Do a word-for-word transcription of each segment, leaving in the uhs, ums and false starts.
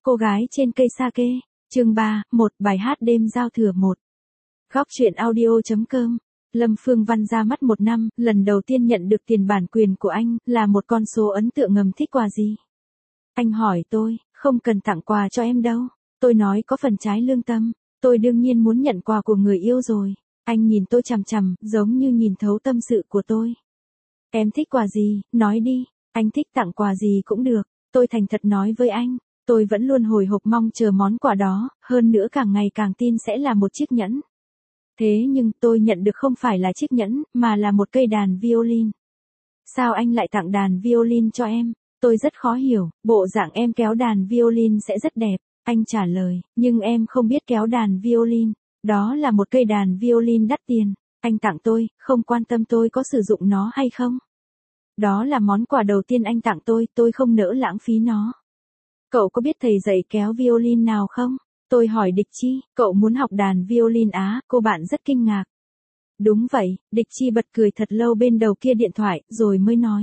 Cô gái trên cây sake, chương ba, một bài hát đêm giao thừa một. Góc truyện audio.com. Lâm Phương Văn ra mắt một năm, lần đầu tiên nhận được tiền bản quyền của anh, là một con số ấn tượng ngầm. Thích quà gì? Anh hỏi tôi, không cần tặng quà cho em đâu. Tôi nói có phần trái lương tâm, tôi đương nhiên muốn nhận quà của người yêu rồi. Anh nhìn tôi chằm chằm, giống như nhìn thấu tâm sự của tôi. Em thích quà gì, nói đi, anh thích tặng quà gì cũng được, tôi thành thật nói với anh. Tôi vẫn luôn hồi hộp mong chờ món quà đó, hơn nữa càng ngày càng tin sẽ là một chiếc nhẫn. Thế nhưng tôi nhận được không phải là chiếc nhẫn, mà là một cây đàn violin. Sao anh lại tặng đàn violin cho em? Tôi rất khó hiểu, bộ dạng em kéo đàn violin sẽ rất đẹp. Anh trả lời, nhưng em không biết kéo đàn violin. Đó là một cây đàn violin đắt tiền. Anh tặng tôi, không quan tâm tôi có sử dụng nó hay không. Đó là món quà đầu tiên anh tặng tôi, tôi không nỡ lãng phí nó. Cậu có biết thầy dạy kéo violin nào không? Tôi hỏi Địch Chi, cậu muốn học đàn violin á? Cô bạn rất kinh ngạc. Đúng vậy, Địch Chi bật cười thật lâu bên đầu kia điện thoại, rồi mới nói.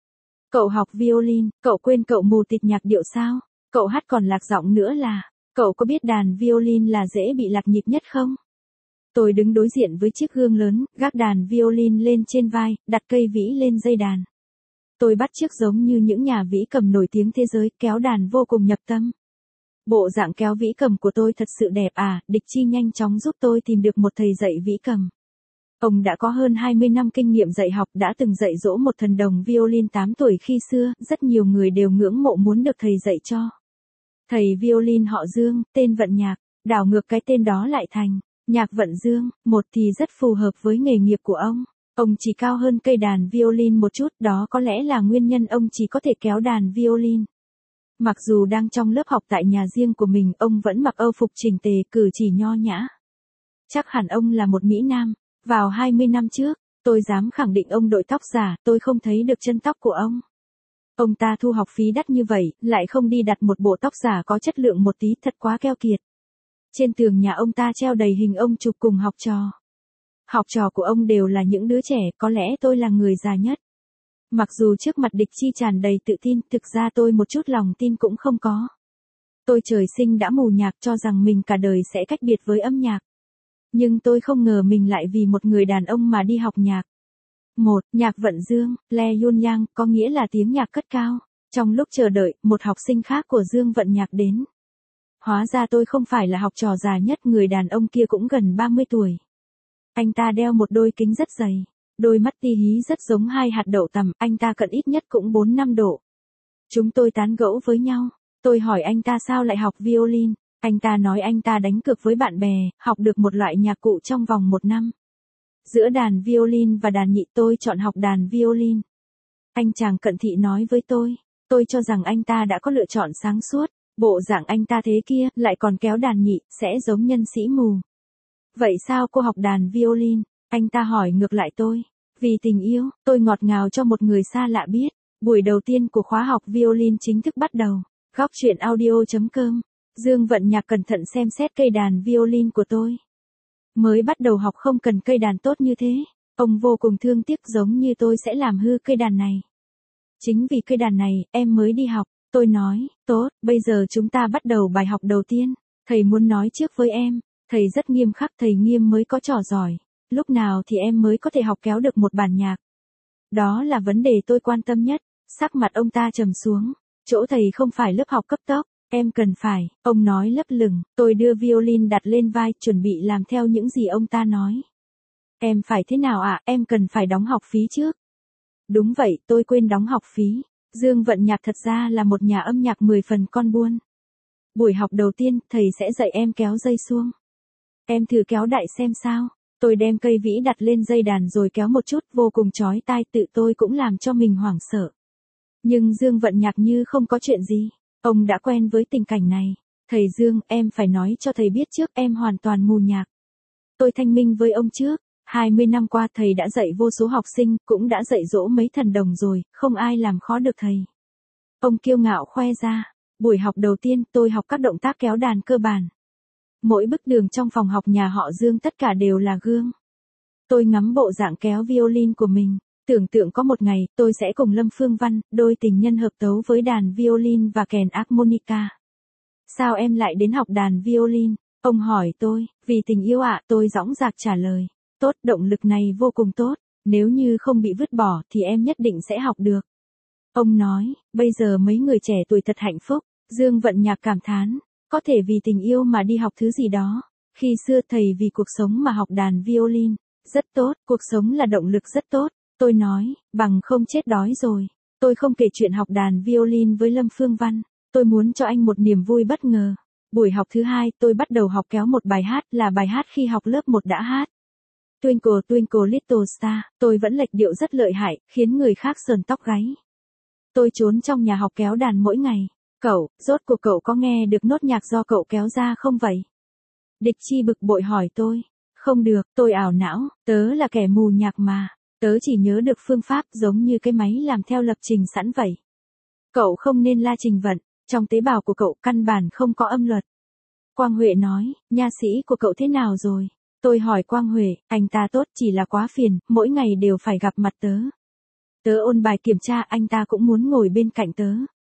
Cậu học violin, cậu quên cậu mù tịt nhạc điệu sao? Cậu hát còn lạc giọng nữa là, cậu có biết đàn violin là dễ bị lạc nhịp nhất không? Tôi đứng đối diện với chiếc gương lớn, gác đàn violin lên trên vai, đặt cây vĩ lên dây đàn. Tôi bắt chước giống như những nhà vĩ cầm nổi tiếng thế giới, kéo đàn vô cùng nhập tâm. Bộ dạng kéo vĩ cầm của tôi thật sự đẹp à, Địch Chi nhanh chóng giúp tôi tìm được một thầy dạy vĩ cầm. Ông đã có hơn hai mươi năm kinh nghiệm dạy học, đã từng dạy dỗ một thần đồng violin tám tuổi khi xưa, rất nhiều người đều ngưỡng mộ muốn được thầy dạy cho. Thầy violin họ Dương, tên Vận Nhạc, đảo ngược cái tên đó lại thành Nhạc Vận Dương, một thì rất phù hợp với nghề nghiệp của ông. Ông chỉ cao hơn cây đàn violin một chút, đó có lẽ là nguyên nhân ông chỉ có thể kéo đàn violin. Mặc dù đang trong lớp học tại nhà riêng của mình, ông vẫn mặc âu phục chỉnh tề, cử chỉ nho nhã. Chắc hẳn ông là một mỹ nam. Vào hai mươi năm trước, tôi dám khẳng định ông đội tóc giả, tôi không thấy được chân tóc của ông. Ông ta thu học phí đắt như vậy, lại không đi đặt một bộ tóc giả có chất lượng một tí, thật quá keo kiệt. Trên tường nhà ông ta treo đầy hình ông chụp cùng học trò. Học trò của ông đều là những đứa trẻ, có lẽ tôi là người già nhất. Mặc dù trước mặt Địch Chi tràn đầy tự tin, thực ra tôi một chút lòng tin cũng không có. Tôi trời sinh đã mù nhạc, cho rằng mình cả đời sẽ cách biệt với âm nhạc. Nhưng tôi không ngờ mình lại vì một người đàn ông mà đi học nhạc. Một, Nhạc Vận Dương, Le Yun Yang, có nghĩa là tiếng nhạc cất cao. Trong lúc chờ đợi, một học sinh khác của Dương Vận Nhạc đến. Hóa ra tôi không phải là học trò già nhất, người đàn ông kia cũng gần ba mươi tuổi. Anh ta đeo một đôi kính rất dày. Đôi mắt ti hí rất giống hai hạt đậu tằm, anh ta cận ít nhất cũng bốn năm độ. Chúng tôi tán gẫu với nhau. Tôi hỏi anh ta sao lại học violin. Anh ta nói anh ta đánh cược với bạn bè, học được một loại nhạc cụ trong vòng một năm. Giữa đàn violin và đàn nhị, tôi chọn học đàn violin. Anh chàng cận thị nói với tôi. Tôi cho rằng anh ta đã có lựa chọn sáng suốt. Bộ dạng anh ta thế kia, lại còn kéo đàn nhị, sẽ giống nhân sĩ mù. Vậy sao cô học đàn violin? Anh ta hỏi ngược lại tôi. Vì tình yêu, tôi ngọt ngào cho một người xa lạ biết. Buổi đầu tiên của khóa học violin chính thức bắt đầu. Góc truyện audio.com. Dương Vận Nhạc cẩn thận xem xét cây đàn violin của tôi. Mới bắt đầu học không cần cây đàn tốt như thế. Ông vô cùng thương tiếc, giống như tôi sẽ làm hư cây đàn này. Chính vì cây đàn này, em mới đi học. Tôi nói, tốt, bây giờ chúng ta bắt đầu bài học đầu tiên. Thầy muốn nói trước với em. Thầy rất nghiêm khắc, thầy nghiêm mới có trò giỏi. Lúc nào thì em mới có thể học kéo được một bản nhạc? Đó là vấn đề tôi quan tâm nhất. Sắc mặt ông ta trầm xuống. Chỗ thầy không phải lớp học cấp tốc. Em cần phải, ông nói lấp lửng. Tôi đưa violin đặt lên vai, chuẩn bị làm theo những gì ông ta nói. Em phải thế nào ạ? À? Em cần phải đóng học phí trước. Đúng vậy, tôi quên đóng học phí. Dương Vận Nhạc thật ra là một nhà âm nhạc mười phần con buôn. Buổi học đầu tiên, thầy sẽ dạy em kéo dây suông. Em thử kéo đại xem sao. Tôi đem cây vĩ đặt lên dây đàn rồi kéo một chút, vô cùng chói tai, tự tôi cũng làm cho mình hoảng sợ. Nhưng Dương Vận Nhạc như không có chuyện gì. Ông đã quen với tình cảnh này. Thầy Dương, em phải nói cho thầy biết trước, em hoàn toàn mù nhạc. Tôi thanh minh với ông trước. hai mươi năm qua thầy đã dạy vô số học sinh, cũng đã dạy dỗ mấy thần đồng rồi, không ai làm khó được thầy. Ông kiêu ngạo khoe ra. Buổi học đầu tiên tôi học các động tác kéo đàn cơ bản. Mỗi bức tường trong phòng học nhà họ Dương tất cả đều là gương. Tôi ngắm bộ dạng kéo violin của mình. Tưởng tượng có một ngày, tôi sẽ cùng Lâm Phương Văn, đôi tình nhân hợp tấu với đàn violin và kèn harmonica. Sao em lại đến học đàn violin? Ông hỏi tôi, vì tình yêu ạ, tôi dõng dạc trả lời. Tốt, động lực này vô cùng tốt, nếu như không bị vứt bỏ thì em nhất định sẽ học được. Ông nói, bây giờ mấy người trẻ tuổi thật hạnh phúc. Dương Vận Nhạc cảm thán, có thể vì tình yêu mà đi học thứ gì đó. Khi xưa thầy vì cuộc sống mà học đàn violin. Rất tốt, cuộc sống là động lực rất tốt. Tôi nói, bằng không chết đói rồi. Tôi không kể chuyện học đàn violin với Lâm Phương Văn. Tôi muốn cho anh một niềm vui bất ngờ. Buổi học thứ hai, tôi bắt đầu học kéo một bài hát là bài hát khi học lớp một đã hát. Twinkle Twinkle Little Star, tôi vẫn lệch điệu rất lợi hại, khiến người khác sờn tóc gáy. Tôi trốn trong nhà học kéo đàn mỗi ngày. Cậu, rốt cuộc cậu có nghe được nốt nhạc do cậu kéo ra không vậy? Địch Chi bực bội hỏi tôi. Không được, tôi ảo não, tớ là kẻ mù nhạc mà. Tớ chỉ nhớ được phương pháp giống như cái máy làm theo lập trình sẵn vậy. Cậu không nên la trình vận, trong tế bào của cậu căn bản không có âm luật. Quang Huệ nói, nha sĩ của cậu thế nào rồi? Tôi hỏi Quang Huệ, anh ta tốt chỉ là quá phiền, mỗi ngày đều phải gặp mặt tớ. Tớ ôn bài kiểm tra anh ta cũng muốn ngồi bên cạnh tớ.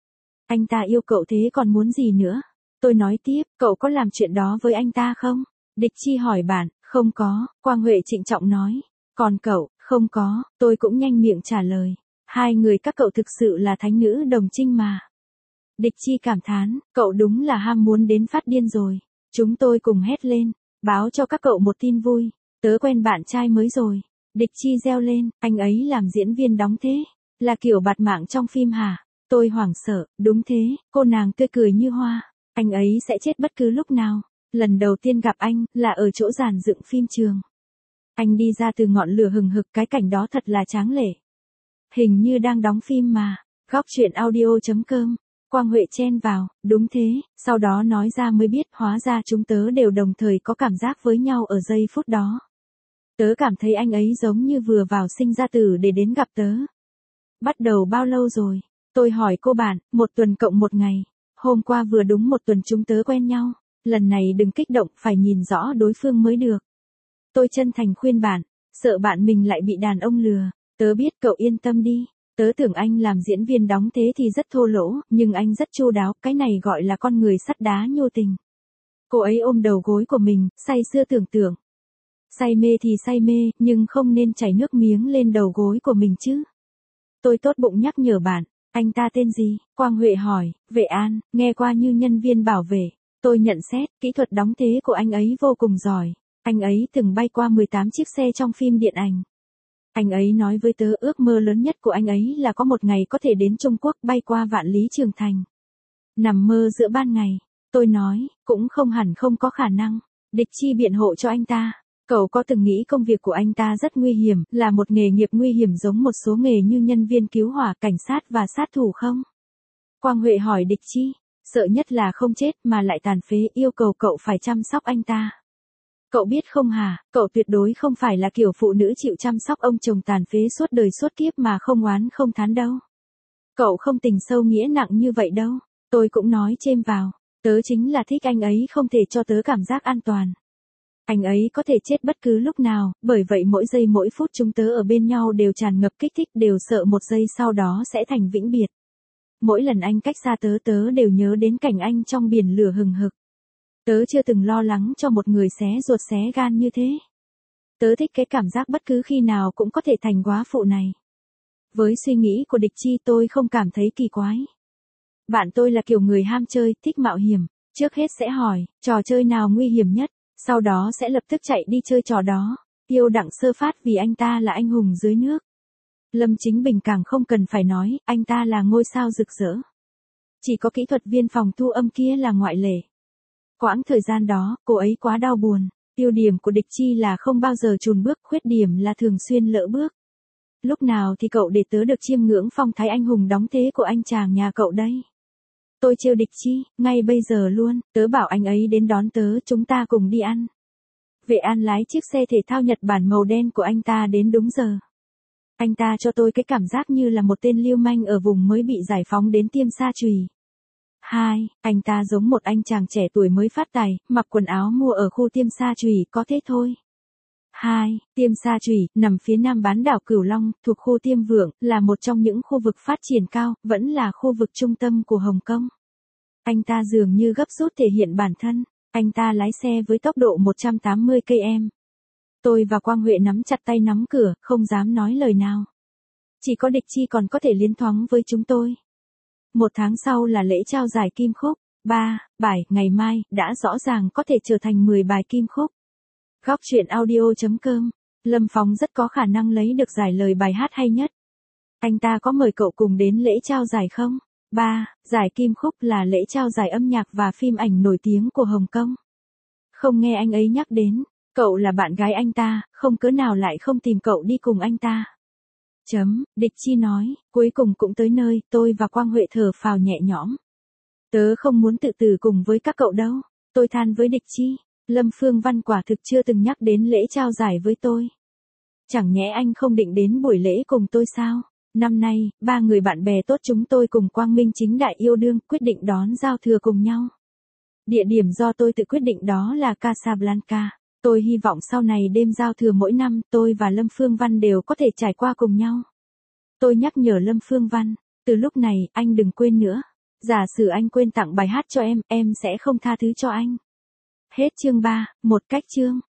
Anh ta yêu cậu thế còn muốn gì nữa? Tôi nói tiếp, cậu có làm chuyện đó với anh ta không? Địch Chi hỏi bạn, không có, Quang Huệ trịnh trọng nói. Còn cậu, không có, tôi cũng nhanh miệng trả lời. Hai người các cậu thực sự là thánh nữ đồng trinh mà. Địch Chi cảm thán, cậu đúng là ham muốn đến phát điên rồi. Chúng tôi cùng hét lên, báo cho các cậu một tin vui. Tớ quen bạn trai mới rồi. Địch Chi reo lên, anh ấy làm diễn viên đóng thế. Là kiểu bạt mạng trong phim hả? Tôi hoảng sợ, đúng thế, cô nàng tươi cười như hoa. Anh ấy sẽ chết bất cứ lúc nào. Lần đầu tiên gặp anh, là ở chỗ dàn dựng phim trường. Anh đi ra từ ngọn lửa hừng hực, cái cảnh đó thật là tráng lệ. Hình như đang đóng phim mà. Góc truyện audio.com. Quang Huệ chen vào, đúng thế, sau đó nói ra mới biết hóa ra chúng tớ đều đồng thời có cảm giác với nhau ở giây phút đó. Tớ cảm thấy anh ấy giống như vừa vào sinh ra tử để đến gặp tớ. Bắt đầu bao lâu rồi? Tôi hỏi cô bạn, một tuần cộng một ngày. Hôm qua vừa đúng một tuần chúng tớ quen nhau. Lần này đừng kích động, phải nhìn rõ đối phương mới được. Tôi chân thành khuyên bạn, sợ bạn mình lại bị đàn ông lừa. Tớ biết cậu yên tâm đi. Tớ tưởng anh làm diễn viên đóng thế thì rất thô lỗ, nhưng anh rất chu đáo, cái này gọi là con người sắt đá nhô tình. Cô ấy ôm đầu gối của mình, say sưa tưởng tượng. Say mê thì say mê, nhưng không nên chảy nước miếng lên đầu gối của mình chứ. Tôi tốt bụng nhắc nhở bạn, anh ta tên gì? Quang Huệ hỏi, Vệ An, nghe qua như nhân viên bảo vệ. Tôi nhận xét, kỹ thuật đóng thế của anh ấy vô cùng giỏi. Anh ấy từng bay qua mười tám chiếc xe trong phim điện ảnh. Anh ấy nói với tớ ước mơ lớn nhất của anh ấy là có một ngày có thể đến Trung Quốc bay qua vạn lý trường thành. Nằm mơ giữa ban ngày. Tôi nói, cũng không hẳn không có khả năng. Địch Chi biện hộ cho anh ta. Cậu có từng nghĩ công việc của anh ta rất nguy hiểm, là một nghề nghiệp nguy hiểm giống một số nghề như nhân viên cứu hỏa, cảnh sát và sát thủ không? Quang Huệ hỏi Địch Chi, sợ nhất là không chết mà lại tàn phế, yêu cầu cậu phải chăm sóc anh ta. Cậu biết không hả, cậu tuyệt đối không phải là kiểu phụ nữ chịu chăm sóc ông chồng tàn phế suốt đời suốt kiếp mà không oán không thán đâu. Cậu không tình sâu nghĩa nặng như vậy đâu. Tôi cũng nói chêm vào, tớ chính là thích anh ấy không thể cho tớ cảm giác an toàn. Anh ấy có thể chết bất cứ lúc nào, bởi vậy mỗi giây mỗi phút chúng tớ ở bên nhau đều tràn ngập kích thích, đều sợ một giây sau đó sẽ thành vĩnh biệt. Mỗi lần anh cách xa tớ tớ đều nhớ đến cảnh anh trong biển lửa hừng hực. Tớ chưa từng lo lắng cho một người xé ruột xé gan như thế. Tớ thích cái cảm giác bất cứ khi nào cũng có thể thành góa phụ này. Với suy nghĩ của Địch Chi tôi không cảm thấy kỳ quái. Bạn tôi là kiểu người ham chơi, thích mạo hiểm. Trước hết sẽ hỏi, trò chơi nào nguy hiểm nhất, sau đó sẽ lập tức chạy đi chơi trò đó. Yêu Đặng Sơ Phát vì anh ta là anh hùng dưới nước. Lâm Chính Bình càng không cần phải nói, anh ta là ngôi sao rực rỡ. Chỉ có kỹ thuật viên phòng thu âm kia là ngoại lệ. Quãng thời gian đó, cô ấy quá đau buồn. Ưu điểm của Địch Chi là không bao giờ chùn bước, khuyết điểm là thường xuyên lỡ bước. Lúc nào thì cậu để tớ được chiêm ngưỡng phong thái anh hùng đóng thế của anh chàng nhà cậu đây? Tôi trêu Địch Chi, ngay bây giờ luôn, tớ bảo anh ấy đến đón tớ, chúng ta cùng đi ăn. Vệ An lái chiếc xe thể thao Nhật Bản màu đen của anh ta đến đúng giờ. Anh ta cho tôi cái cảm giác như là một tên lưu manh ở vùng mới bị giải phóng đến Tiêm Sa Chùy. Hai, anh ta giống một anh chàng trẻ tuổi mới phát tài, mặc quần áo mua ở khu Tiêm Sa Chùy, có thế thôi. Hai, Tiêm Sa Chùy, nằm phía nam bán đảo Cửu Long, thuộc khu Tiêm Vượng, là một trong những khu vực phát triển cao, vẫn là khu vực trung tâm của Hồng Kông. Anh ta dường như gấp rút thể hiện bản thân. Anh ta lái xe với tốc độ một trăm tám mươi ki lô mét. Tôi và Quang Huệ nắm chặt tay nắm cửa, không dám nói lời nào. Chỉ có Địch Chi còn có thể liến thoáng với chúng tôi. Một tháng sau là lễ trao giải Kim Khúc. Ba, bài, ngày mai, đã rõ ràng có thể trở thành mười bài Kim Khúc. Góc truyện audio chấm com. Lâm Phong rất có khả năng lấy được giải lời bài hát hay nhất. Anh ta có mời cậu cùng đến lễ trao giải không? Ba, giải Kim Khúc là lễ trao giải âm nhạc và phim ảnh nổi tiếng của Hồng Kông. Không nghe anh ấy nhắc đến, cậu là bạn gái anh ta, không cớ nào lại không tìm cậu đi cùng anh ta. Chấm, Địch Chi nói, cuối cùng cũng tới nơi, tôi và Quang Huệ thở phào nhẹ nhõm. Tớ không muốn tự tử cùng với các cậu đâu, tôi than với Địch Chi. Lâm Phương Văn quả thực chưa từng nhắc đến lễ trao giải với tôi. Chẳng nhẽ anh không định đến buổi lễ cùng tôi sao? Năm nay, ba người bạn bè tốt chúng tôi cùng quang minh chính đại yêu đương, quyết định đón giao thừa cùng nhau. Địa điểm do tôi tự quyết định đó là Casablanca. Tôi hy vọng sau này đêm giao thừa mỗi năm, tôi và Lâm Phương Văn đều có thể trải qua cùng nhau. Tôi nhắc nhở Lâm Phương Văn, từ lúc này, anh đừng quên nữa. Giả sử anh quên tặng bài hát cho em, em sẽ không tha thứ cho anh. Hết chương ba, một cách chương.